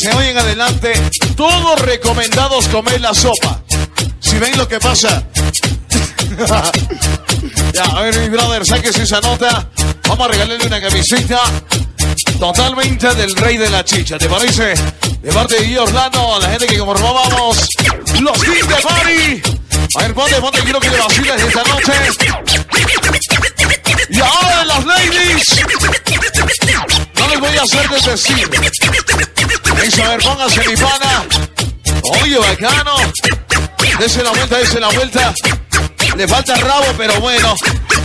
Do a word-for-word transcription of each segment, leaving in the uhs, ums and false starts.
Desde hoy en adelante, todos recomendados comer la sopa. Si ven lo que pasa. Ya, a ver, mi brother, sáquese esa nota. Vamos a regalarle una camiseta totalmente del rey de la chicha, ¿te parece? De parte de Guillermo Orlando, la gente que conformábamos los King de Party. A ver, ponte, ponte, quiero que le vaciles esta noche. Y ahora las ladies, no les voy a hacer desdecir. Eso, a ver, póngase mi pana. Oye, bacano. Dese la vuelta, dese la vuelta. Le falta el rabo, pero bueno.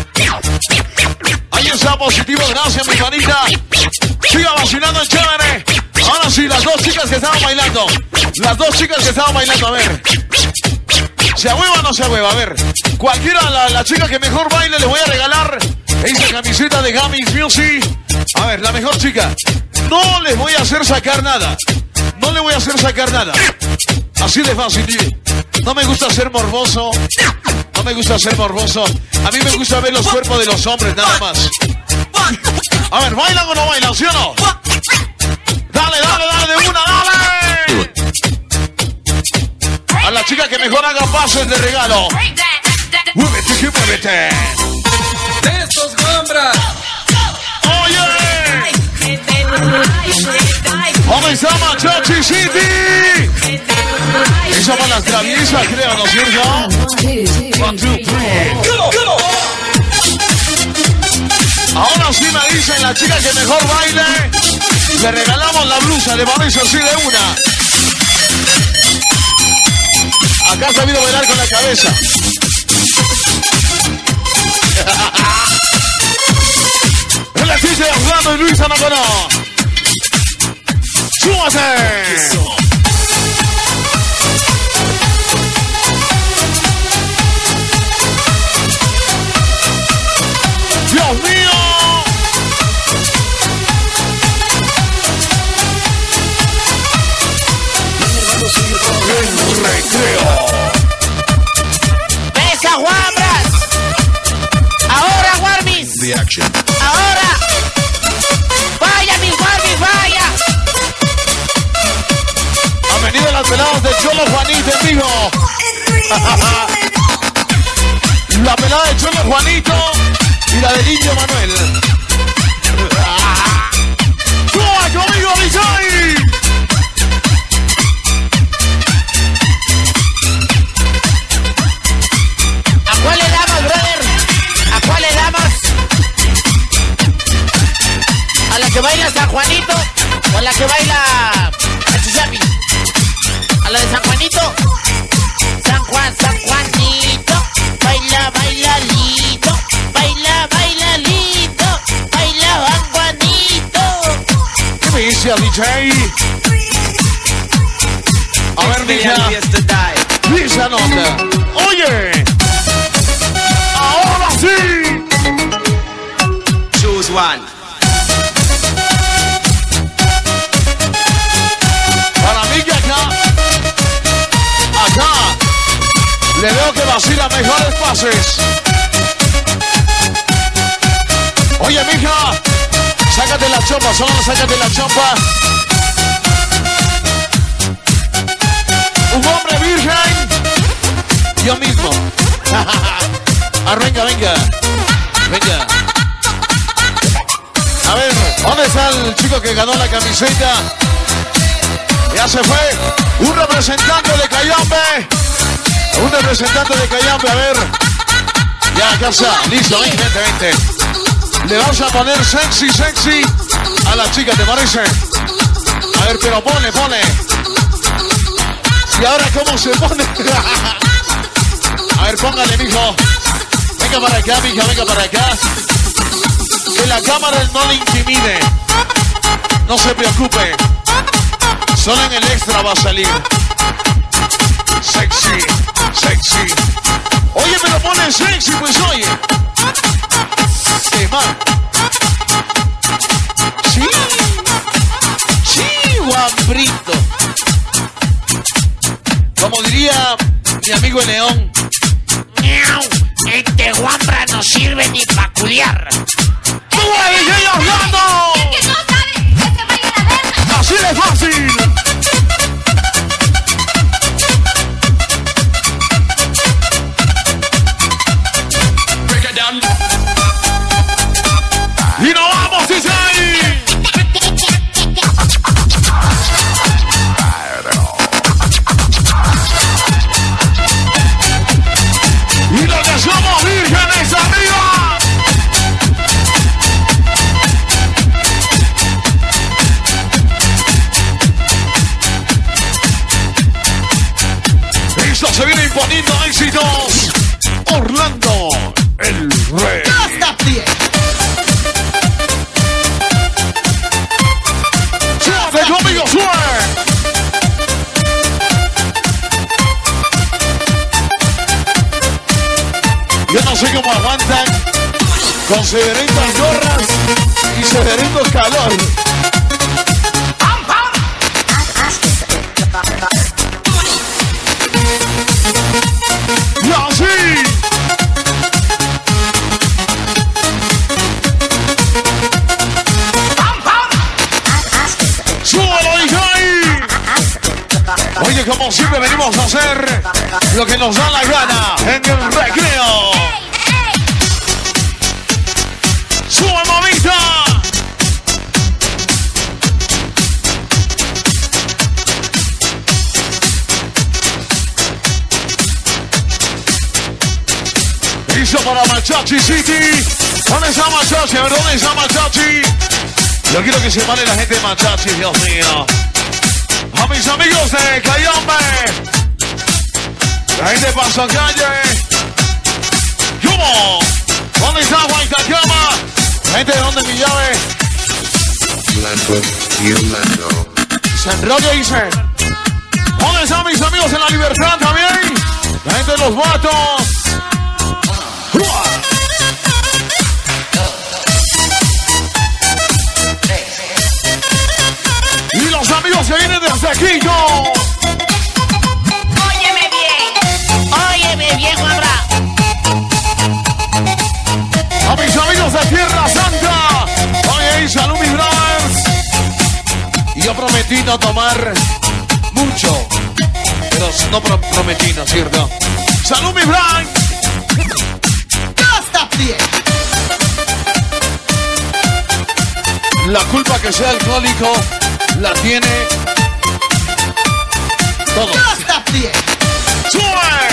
Ahí está positivo, gracias mi panita. Siga vacilando en chévere. Ahora sí, las dos chicas que estaban bailando. Las dos chicas que estaban bailando, a ver. ¿Se ahueva o no se ahueva? A ver. Cualquiera, la, la chica que mejor baile, le voy a regalar esa camiseta de Gamis Music. A ver, la mejor chica. No les voy a hacer sacar nada. No le voy a hacer sacar nada. Así de fácil, tío. No me gusta ser morboso. No me gusta ser morboso. A mí me gusta ver los cuerpos de los hombres, nada más. A ver, ¿bailan o no bailan? ¿Sí o no? Dale, dale, dale, de una, dale. A la chica que mejor haga pases de regalo. Muévete, que muévete. De estos hombres. Oye. ¿Dónde está Machachi City? Esa para las traviesas, creo, ¿no es cierto? One, two, three. Ahora sí me dicen la chica que mejor baile. Le regalamos la blusa, le parece así de una. Acá ha sabido bailar con la cabeza. El artista de Orlando y Luis Anaconó. ¡Súbase! ¡Dios mío! El recreo. ¡Esa guambras! ¡Ahora, Warmis! The action. ¡Ahora! ¡Vaya, mis Warmis, vaya! Han venido las peladas de Cholo Juanito en vivo. La pelada de Cholo Juanito y la del Indio Manuel. ¡Toma conmigo, Vijay! ¿A cuál le damos, brother? ¿A cuál le damos? ¿A la que baila San Juanito o a la que baila el Chichapi? ¿A la de San Juanito? San Juan, San Juanito, baila, baila, lito, baila, baila, lito, baila, San Juanito. ¿Qué me dice al D J? A ver, mija. Esa nota. Oye. Ahora sí. Choose one. Para mí que acá, acá, le veo que vacila mejores pases. Oye, mija, sácate la chompa, solo sácate la chompa. Un hombre virgen. Yo mismo. Arranca, venga. Venga. A ver, ¿dónde está el chico que ganó la camiseta? Ya se fue. Un representante de Cayambe. Un representante de Cayambe, a ver. Ya, acá está. Listo, vente, vente, vente. Le vamos a poner sexy, sexy a la chica, ¿te parece? A ver, pero pone, pone. ¿Y ahora cómo se pone? A ver, póngale, mijo. Venga para acá, mija, venga para acá. Que la cámara no le intimide. No se preocupe. Solo en el extra va a salir. Sexy, sexy. Oye, pero pone sexy, pues oye. Sí, man. Sí. Sí, guambrito. Como diría mi amigo el León. ¡Miau! Este guambra no sirve ni pa' culiar. ¡Tú eres D J Orlando! El que no sabe, que se vaya a la verga. ¡Así de fácil! imponiendo éxitos. Orlando, el rey. Suave conmigo, suave. Yo no sé cómo aguantan con severitas gorras y severitos calor. Y así. ¡Súbalo, hija! Oye, como siempre venimos a hacer lo que nos da la gana en el recreo. ¡Sube, mamita! Listo para Machachi City. ¿Dónde está Machachi? A ver, ¿dónde está Machachi? Yo quiero que se vale la gente de Machachi, Dios mío. A mis amigos de Cayambe. La gente de Pasacalle. ¿Cómo? ¿Dónde está Guaytacama? La gente de donde mi llave. Blanco y Orlando. San Roque dice. ¿Dónde están mis amigos en La Libertad también? La gente de los vatos. Y los amigos que vienen desde Quito. Óyeme bien. Óyeme bien, Juanra. A mis amigos de Tierra Santa. Oye, salud, mis brothers. Y yo prometí no tomar mucho. Pero no pro prometí, ¿no es cierto? Salud, mis brothers. La culpa que sea alcohólico la tiene todo. ¡Sube!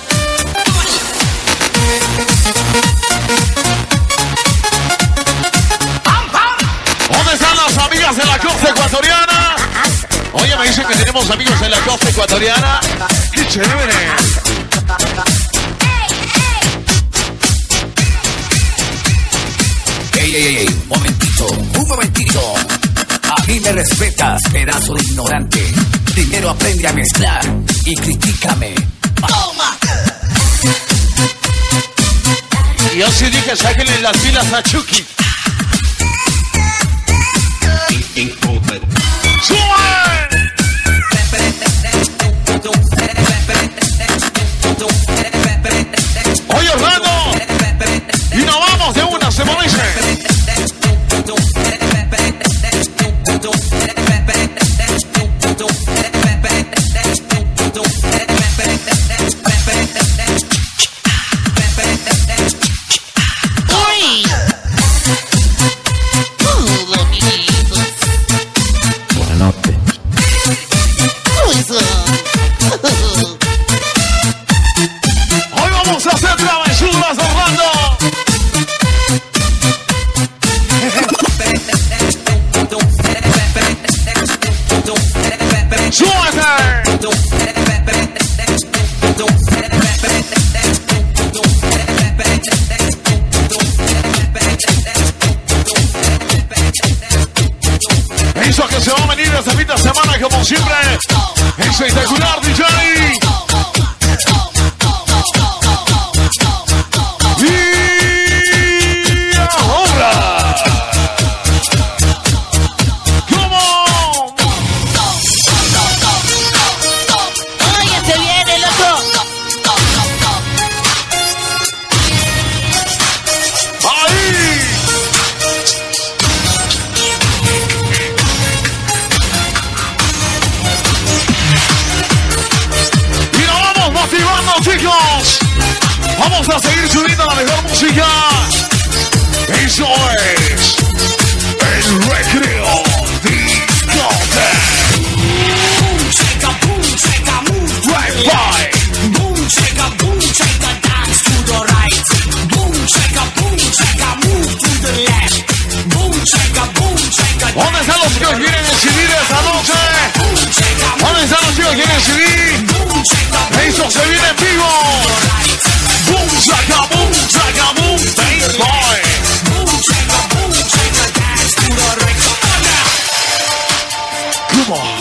¿Dónde están las amigas de la costa ecuatoriana? Oye, me dicen que tenemos amigos en la costa ecuatoriana. ¡Qué chévere! Ey, ey, ey, un momentito, un momentito. A mí me respetas, pedazo de ignorante. Primero aprende a mezclar y critícame. ¡Toma! Yo sí dije, sáquenle las pilas a Chucky. ¡Sube! Oye, Orlando. Y nos vamos de una, se me dice. Hoy vamos a hacer travesuras, Orlando. Eso que se va a venir esta fin de semana como siempre. Espectacular, D J. Y ahora. ¿Cómo? Oye, se viene, loco. Ahí. Y nos vamos motivando, chicos. Vamos a seguir subiendo la mejor música. Eso es el recreo discoteca. Boom, shake a, boom, shake a, move to Right the by. left. Boom, shake a, boom, shake a, dance to the right. Boom, shake a, boom, shake a, move to the left. Boom, shake a, boom, shake a, ¿Dónde están los chicos que quieren decidir esta noche? boom, shake a, ¿Dónde están los chicos que quieren decidir? boom, shake a, Eso se viene en vivo. Come on.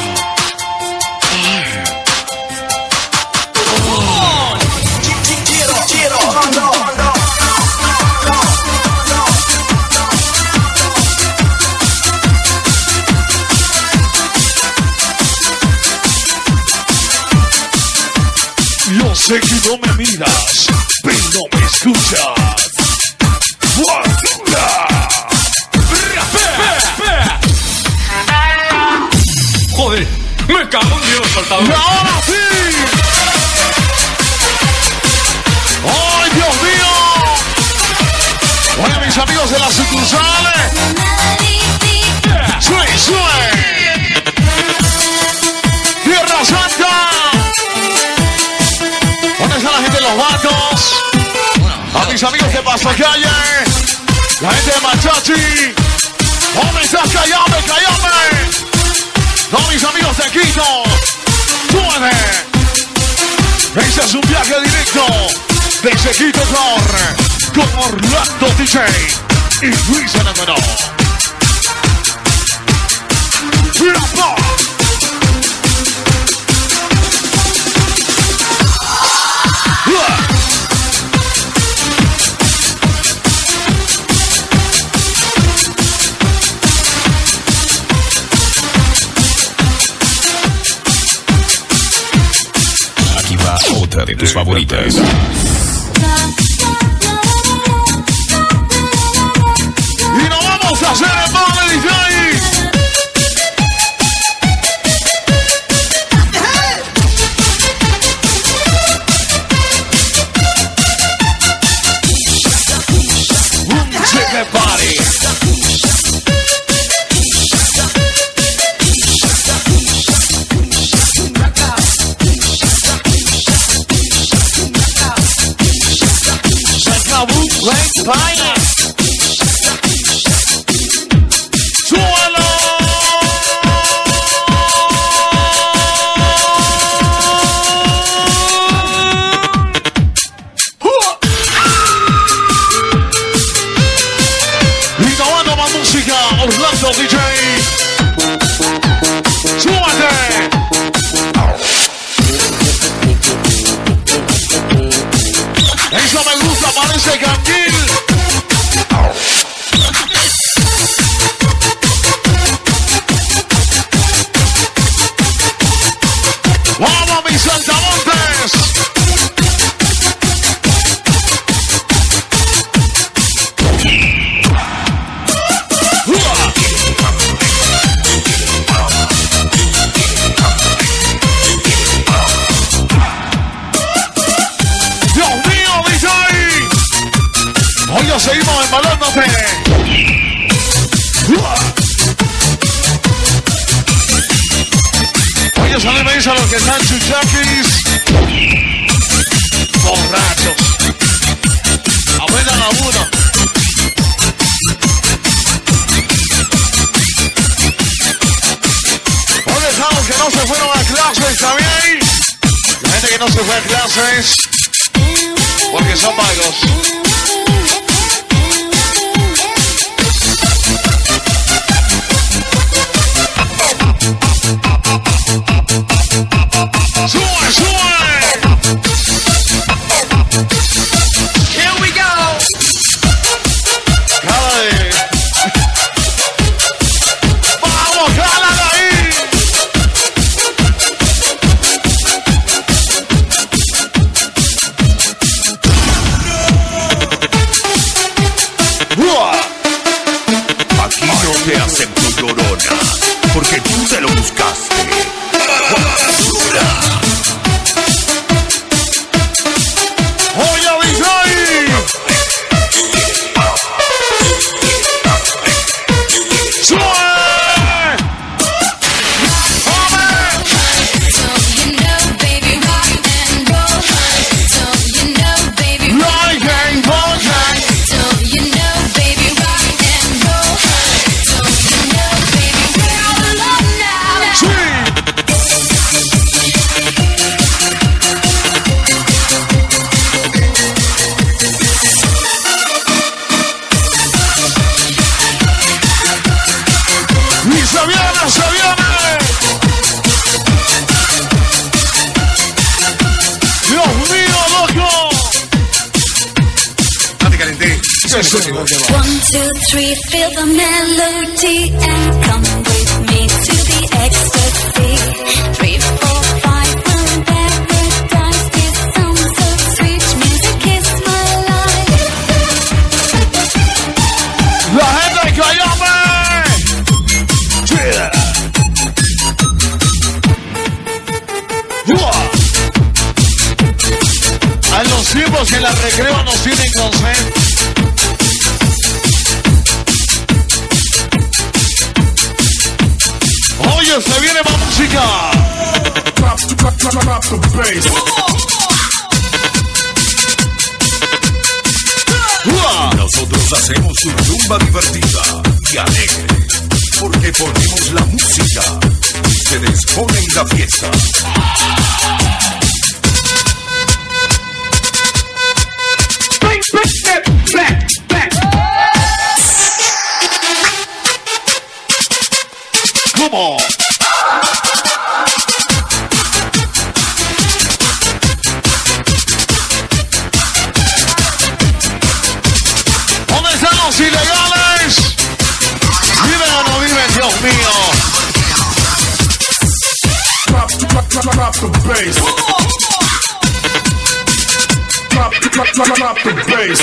Yo sé que no me miras, pero me escuchas. ¡Factura! Joder, me cago en Dios, saltador. ¡Y ahora sí! ¡Ay, Dios mío! Oye, mis amigos de las sucursales. ¡Sue, sue! ¡Tierra Santa! ¿Dónde está la gente de los vatos? A mis amigos de Paso Calle. La gente de Machachi. ¿Dónde estás? ¡Cállame, cállame! Todos mis amigos de Quito. ¡Súbeme! Este es un viaje directo desde Quito con, con Orlando D J y Luis Enamoró. ¡Fiapa! Otra de tus favoritas. Y nos vamos a hacer el mal D J. Un chicken party. Vaya. ¡Súbalo! Y tomando más música, Orlando D J. ¡Súbate! Eso me gusta, parece canquil. ¡Vamos, mis saltamontes! ¡Dios mío, D J! Hoy nos seguimos embalándote. Oye, sale me dice a los que están chuchaquis. Borrachos. Aprendan a uno. Hoy dejamos que no se fueron a clases también. La gente que no se fue a clases porque son vagos. ¡Sube, sube! Here we go. ¡Jala de! ¡Vamos, jala de ahí! serio. One, two, three, feel the melody and come with me to the ecstasy. Three, four, five, one, paradise. This sounds so sweet, music is my life. La gente de Cayame. Yeah. Wow. A los tiempos que la recreo nos tienen con sed. Oye, se viene más música. Drop, drop, drop, drop the bass. Wow. Nosotros hacemos su rumba divertida y alegre, porque ponemos la música y ustedes ponen la fiesta. Back, back. Come on. ¿Dónde están los ilegales? ¿Viven o no viven, Dios mío? Drop, drop, drop, drop the bass. Drop, drop, drop, drop the bass.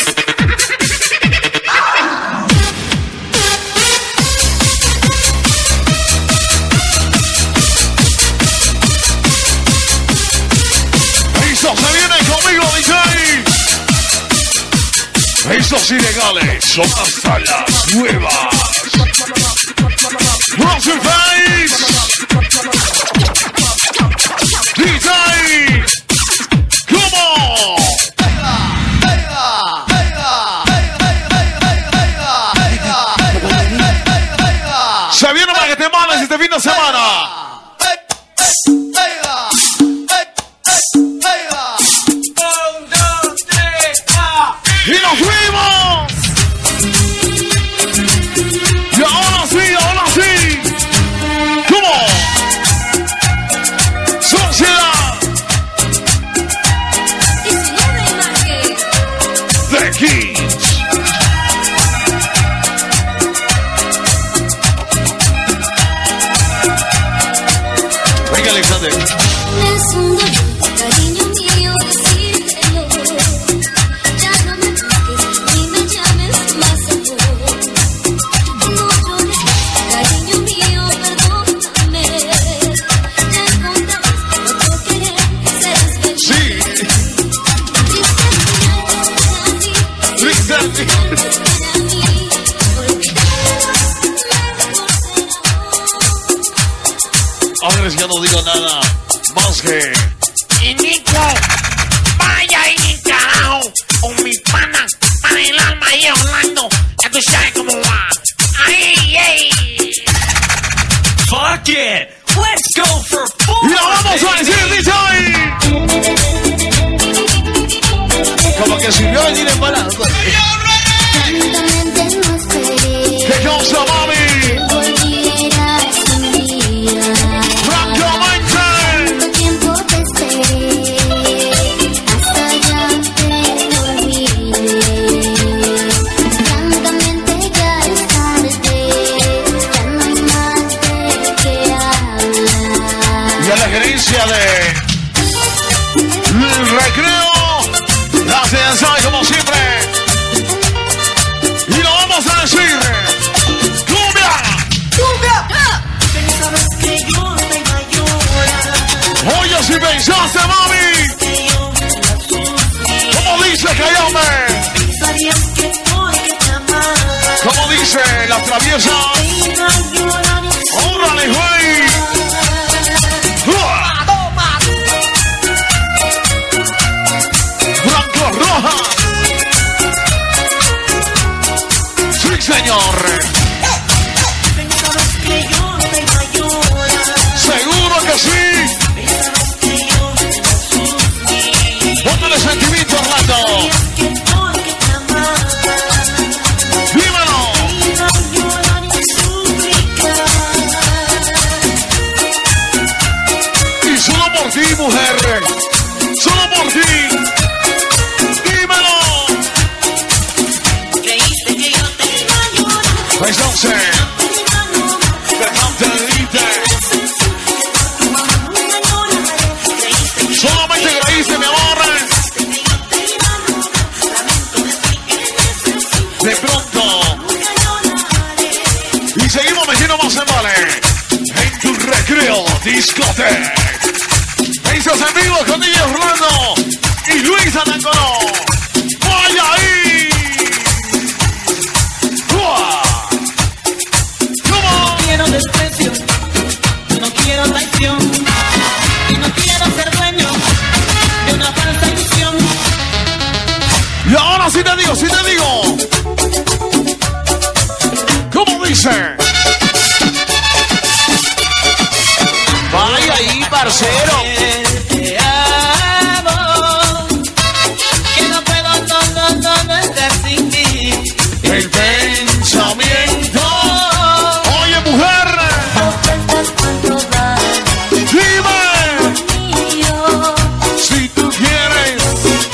¡Esos se vienen conmigo, D J! ¡Esos ilegales son hasta las nuevas! ¡Cross your face! D J! ¡Come on! Se viene para que te manes este fin de semana. ¡Y nos fuimos! ¡Y ahora sí, ahora sí! ¡Cómo! ¡Sociedad! ¡The Kings! Venga, Alexander. Es un dolor, cariño mío, decírtelo. Ya no me busques ni me llames más a vos. No llores, cariño mío, perdóname. Ya encontrarás otro querer que seas feliz. Sí. Triste al Triste. final, para mí, Ahora es que no digo nada más que... Y Nico, vaya y carajo, con mi pana, para el alma y Orlando, ya tú sabes cómo va. ¡Ay, ay! Fuck it! Let's go for four! ¡Y lo vamos a decir, D J! Como que sirvió venir en bala. Francamente no esperé ¿Qué cosa, mami? volvieras un día. ¡Francamente! Tanto tiempo te esperé, hasta ya te olvidé. Francamente ya es tarde, ya no hay más de qué hablar. Y a la gerencia de... El recreo. Gracias, ¿sabes? Como siempre. Y lo vamos a decir. ¡Cumbia! Pensabas que yo te iba a llorar, Oye, si pensaste, mami. Como dice Cayame. sabías que hoy te amaba. Como dice la traviesa. Iba a llorar y ¡Órale, güey! ¡Uah! ¡Blanco Roja! ¡Sí, señor! pensabas que yo te iba a llorar, ¡Seguro que sí! pensabas que yo te iba a sufrir. ¡Póngale sentimiento, Orlando! Que hoy que te amaba, ¡Dímelo! iba a llorar y suplicar. Y solo por ti, mujer. Solo por ti. Dímelo. Creí Discoteca. Esos en vivo con D J Orlando y Luis Anancoro. ¡Vaya ahí! ¡Uah! No quiero desprecio, no quiero traición, y no quiero ser dueño de una falsa ilusión. Y ahora sí te digo, sí te digo. ¿Cómo dice? Vaya ahí, parcero. Te amo, que no puedo, no, no, no, no estar sin ti. El pensamiento. Oye, mujer. Dime. Si tú quieres.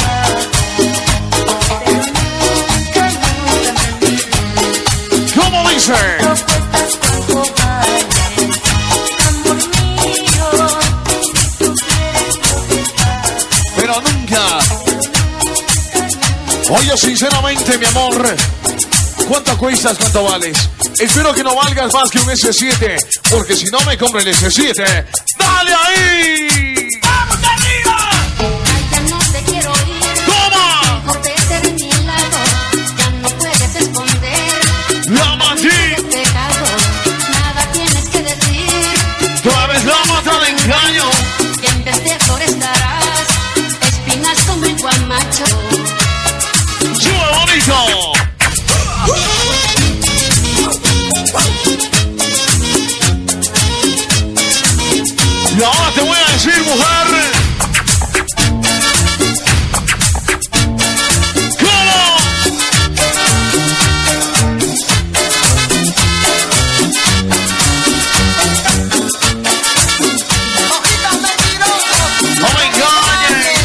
¿Cómo dice? Pero nunca. Oye, sinceramente, mi amor, ¿cuánto cuestas? ¿Cuánto vales? Espero que no valgas más que un ese siete, porque si no me compro el ese siete. ¡Dale ahí! ¡Vamos arriba! Ya no te quiero ir. ¡Toma! Mejor vete de mi lado. Ya no puedes esconder. ¡La Maggi! Pecado, nada tienes que decir. Tú eres la mata de engaño. Que en vez de flores darás espinas como el guamacho. ¡Sube bonito! Y ahora te voy a decir, mujer. ¿Cómo? No me engañes.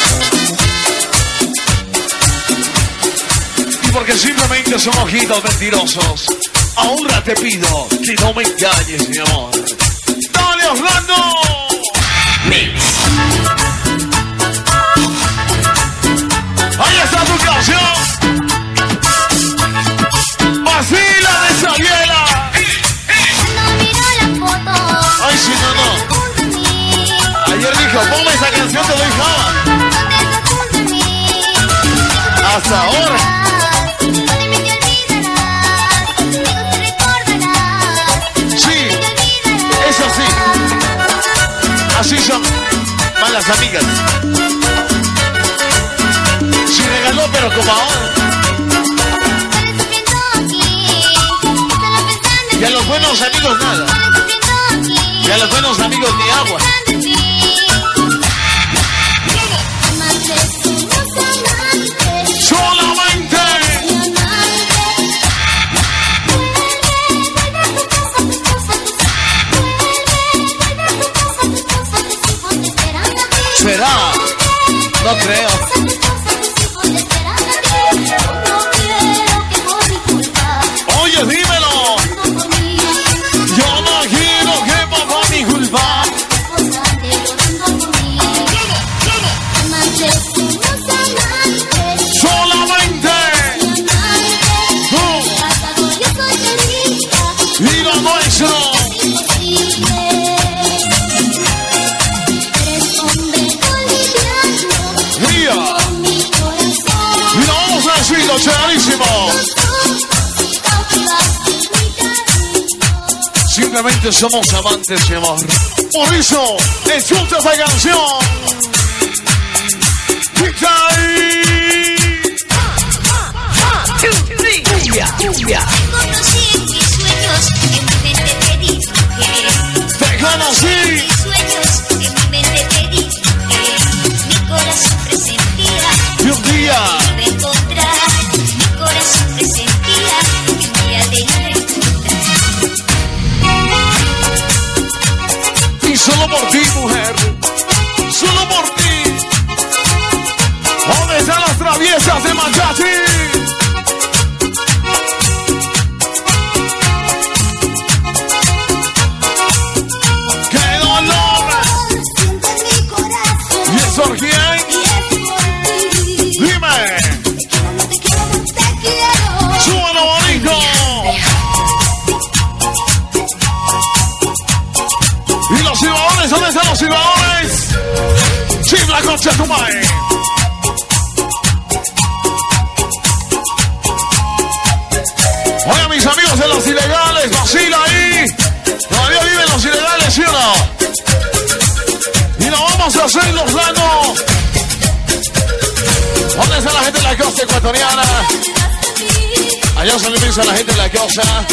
Y porque simplemente son ojitos mentirosos, ahora te pido que no me engañes, mi amor. ¡Dale, Orlando! Ahí está tu canción. Vacila de Sabiela. No miro la foto. Ay, sí, no, no. Junto a mí. Ayer dijo, ponme esa canción, te doy java. No te dejes junto a mí. Hasta ahora. De mí te olvidarás. Conmigo te recordarás. Sí, eso sí. Así son malas amigas. Sí regaló, pero como ahora. Y a los buenos amigos nada. Y a los buenos amigos ni agua. Solamente. ¿Será? No creo. Oye, dímelo. Yo no quiero que por mi culpa. Solamente. Tú y lo nuestro. Mía. Y lo vamos a decir, lo chéverísimo. Simplemente somos amantes, mi amor. Por eso, escucha esta canción. Cumbia, cumbia. Conocí en mis sueños, en mi mente te dibujé. Te conocí. En mis sueños, en mi mente te dibujé. Mi corazón presentía Y un día. de encontrar. Mi corazón presentía que un día te iba a encontrar. Y solo por ti, mujer. Solo por ti. ¿Dónde están las traviesas de Machachi? ¡Qué dolor! Siento en mi corazón. ¿Y es por quién? Y es por ti. Dime. No te quiero, no te quiero. ¡Súbalo bonito! Y los silbadores? ¿Dónde están los silbadores? Chifla concha tu madre. Oye, mis amigos de los ilegales, vacila ahí. Todavía viven los ilegales, ¿sí o no? Y lo vamos a hacer los lanos. ¿Dónde está la gente de la costa ecuatoriana? Allá saludos a la gente de la costa.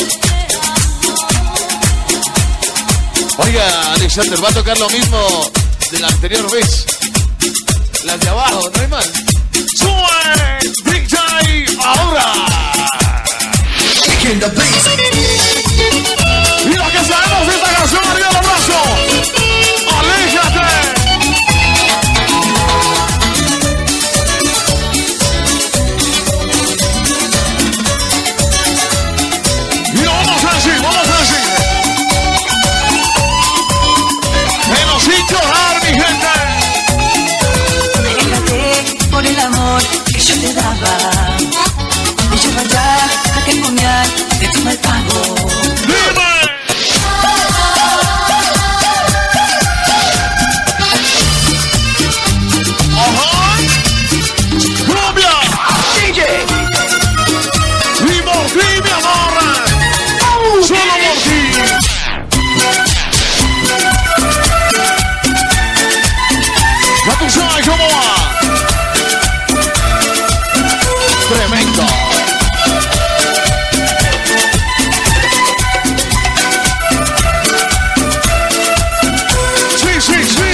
Oiga, Alexander, va a tocar lo mismo de la anterior vez. Las de abajo, no hay más. ¡Sube! D J ahora. In the place. Y lo que sabemos de esta canción, arriba el abrazo. ¡Aléjate! Y lo vamos a decir, vamos a decir. En los sitios raros, mi gente. Aléjate por el amor que yo te daba. Y yo vaya a testimoniar de tu mal pago. ¡Dime! ¡Ajá! ¡Colombia! D J. ¡Y por ti, mi amor! ¡Solo por ti! Ya tú sabes cómo va. Tremendo. Sí, sí, sí.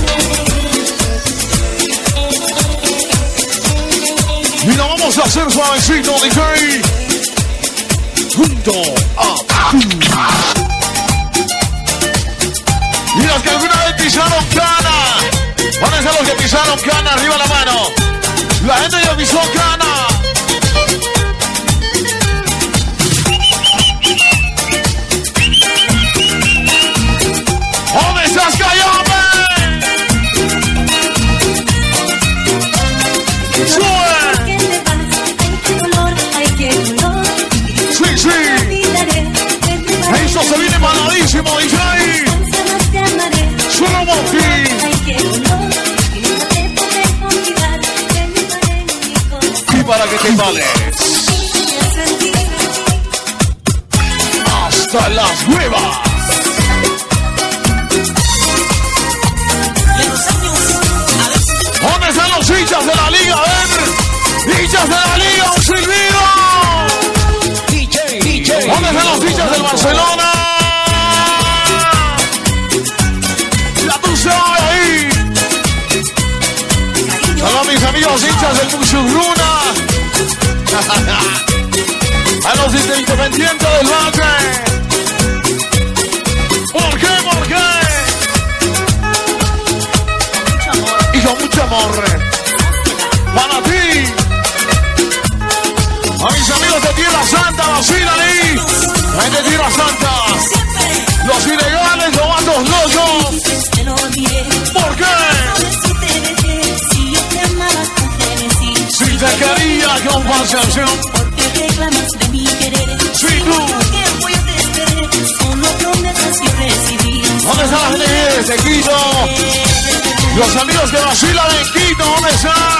Y lo vamos a hacer suavecito, D J. Junto a... Y los que alguna vez pisaron cana. ¿Dónde están los que pisaron cana? Arriba la mano. La gente ya pisó cana. ¿Dónde estás, Cayame? ¡Sube! Sí, sí. Eso se viene maladísimo, D J. Solo por ti. Y para que te vales. Hasta las huevas. ¿Dónde están los hinchas de la liga? A ver, hinchas de la liga, un silbido. D J. D J. ¿Dónde están los hinchas del Barcelona? Ya tú sabes ahí. Hola mis amigos hinchas del Musurruna. A los independientes del Valle. ¿Por qué? ¿Por qué? Y con mucho amor. Para ti. A mis amigos de Tierra Santa, vacilan ahí. La gente de Tierra Santa. Los ilegales, los vatos locos. ¿Por qué? Si te quería con pasión. Si tú. ¿Dónde está la gente de Quito? Los amigos que vacilan en Quito, ¿dónde están?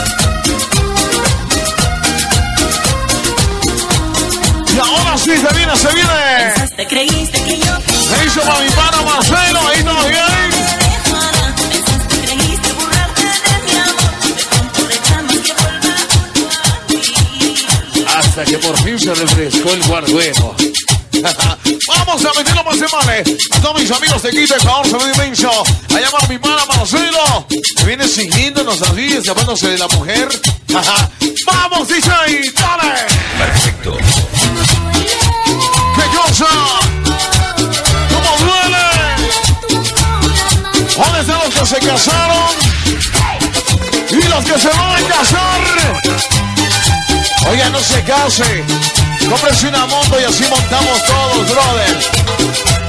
Y ahora sí, se viene, se viene. Te creíste que yo Se hizo para mi pana Marcelo, ahí todo bien. creíste burlarte de mi amor. De pronto reclamas que vuelva a ti. Hasta que por fin se refrescó el guardueno. Vamos a meterlo más de male. A todos mis amigos de Quito, Ecuador, saludo inmenso. Allá va mi pana Marcelo. Que viene siguiéndonos así, escapándose de la mujer. Vamos, D J, dale. Perfecto. ¿Qué cosa? ¿Cómo duele? ¿Dónde están los que se casaron? Y los que se van a casar. Oiga, no se case. Cómprese una moto y así montamos todos, brother.